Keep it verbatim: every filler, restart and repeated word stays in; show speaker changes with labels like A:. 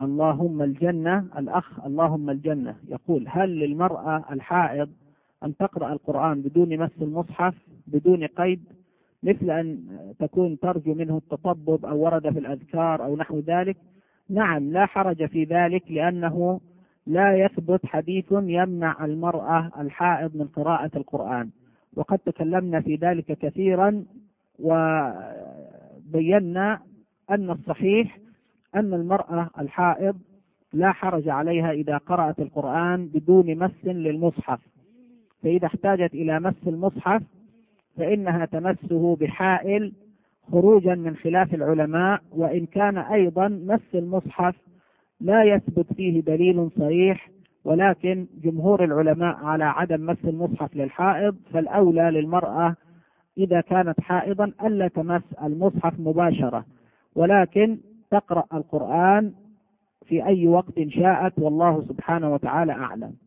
A: اللهم الجنة، الأخ اللهم الجنة يقول: هل للمرأة الحائض أن تقرأ القرآن بدون مس المصحف بدون قيد، مثل أن تكون ترجو منه التطبب أو ورد في الأذكار أو نحو ذلك؟ نعم، لا حرج في ذلك، لأنه لا يثبت حديث يمنع المرأة الحائض من قراءة القرآن، وقد تكلمنا في ذلك كثيرا وبينا أن الصحيح أن المرأة الحائض لا حرج عليها إذا قرأت القرآن بدون مس للمصحف، فإذا احتاجت إلى مس المصحف فإنها تمسه بحائل خروجا من خلاف العلماء، وإن كان أيضا مس المصحف لا يثبت فيه دليل صريح، ولكن جمهور العلماء على عدم مس المصحف للحائض، فالأولى للمرأة إذا كانت حائضا ألا تمس المصحف مباشرة، ولكن تقرأ القرآن في أي وقت شاءت، والله سبحانه وتعالى أعلم.